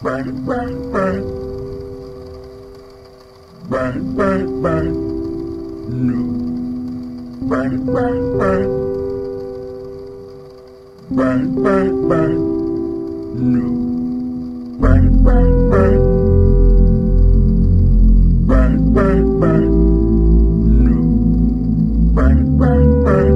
Bang, bang, bang. Bang, bang, bang. New. Bang, bang, bang. Bang, bang, bang. New. Bang, bang, bang. Bang, bang, bang. New. Bang, bang, bang.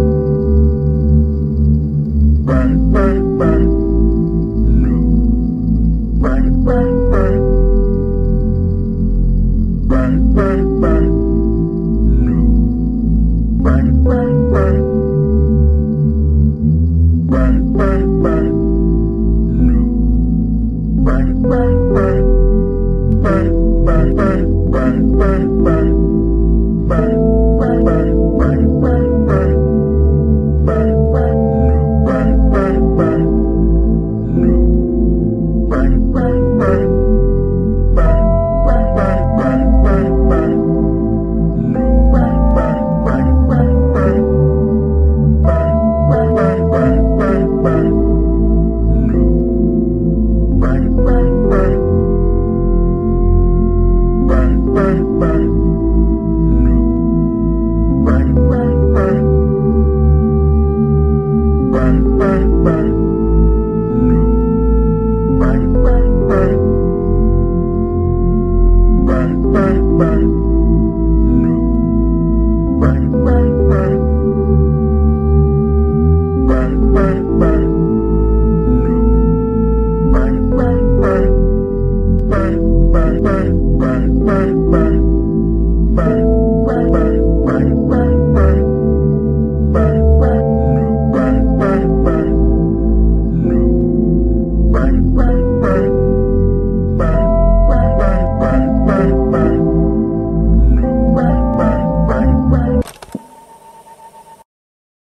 Bang, bang, bang. New. Bang, bang, bang. Bang, bang, bang. New. Bang, bang, bang. Bang, bang, bang. New. Bang, bang.